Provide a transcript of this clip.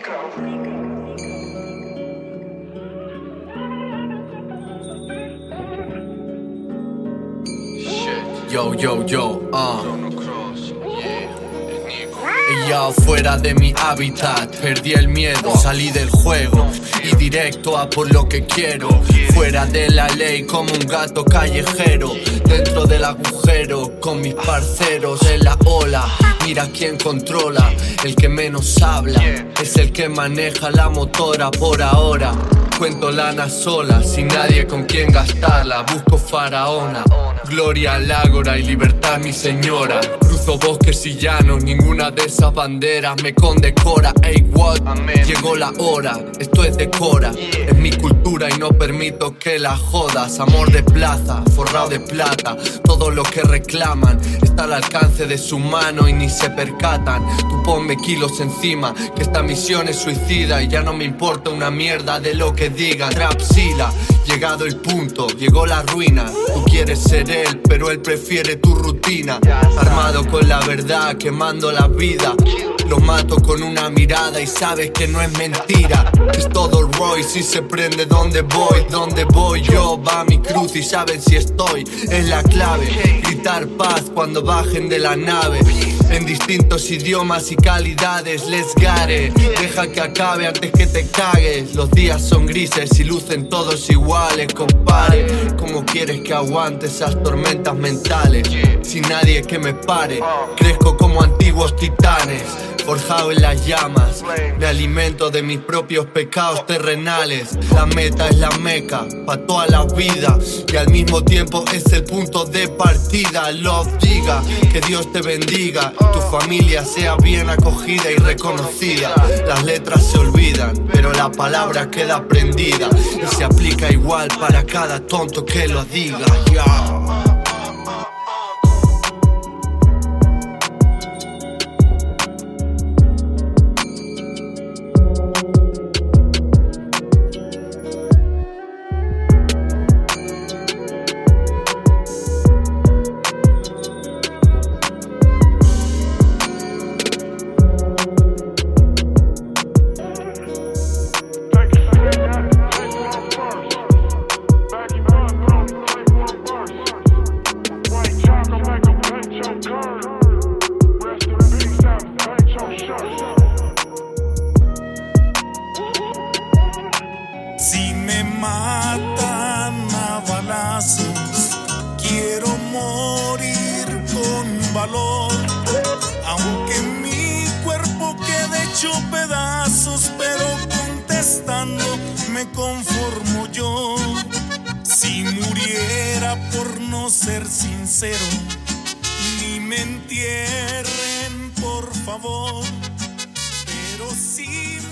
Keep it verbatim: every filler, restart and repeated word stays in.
Yo, yo, yo, uh. Yo fuera de mi hábitat, perdí el miedo, salí del juego y directo a por lo que quiero. Fuera de la ley como un gato callejero, dentro del agujero con mis parceros en la ola. Mira quién controla, el que menos habla es el que maneja la motora por ahora. Cuento lana sola, sin nadie con quien gastarla. Busco faraona, gloria al ágora y libertad mi señora. Cruzo bosques y llanos, ninguna de esas banderas me condecora. Ey, what? Llegó la hora, esto es decora. Es mi cultura y no permito que la jodas. Amor de plaza, forrado de plata. Todo lo que reclaman está al alcance de su mano y ni se percatan. Tú ponme kilos encima, que esta misión es suicida y ya no me importa una mierda de lo que digan. Trapsila, llegado el punto, llegó la ruina. Tú quieres ser él, pero él prefiere tu rutina. Armado con la verdad, quemando la vida. Lo mato con una mirada y sabes que no es mentira. Es todo Royce y se prende donde voy. Donde voy yo, va mi cruz y saben si estoy. Es la clave, gritar paz cuando bajen de la nave. En distintos idiomas y calidades, let's get it. Deja que acabe antes que te cagues. Los días son grises y lucen todos iguales, compare. ¿Cómo quieres que aguante esas tormentas mentales? Sin nadie que me pare, crezco como antiguos titanes. Forjado en las llamas, me alimento de mis propios pecados terrenales. La meta es la meca, pa' toda la vida. Y al mismo tiempo es el punto de partida. Love diga, que Dios te bendiga. Tu familia sea bien acogida y reconocida. Las letras se olvidan, pero la palabra queda aprendida. Y se aplica igual para cada tonto que lo diga. Yeah. Si me matan a balazos, quiero morir con valor. Aunque mi cuerpo quede hecho pedazos, pero contestando me conformo yo. Si muriera por no ser sincero, ni me entierren por favor. Pero si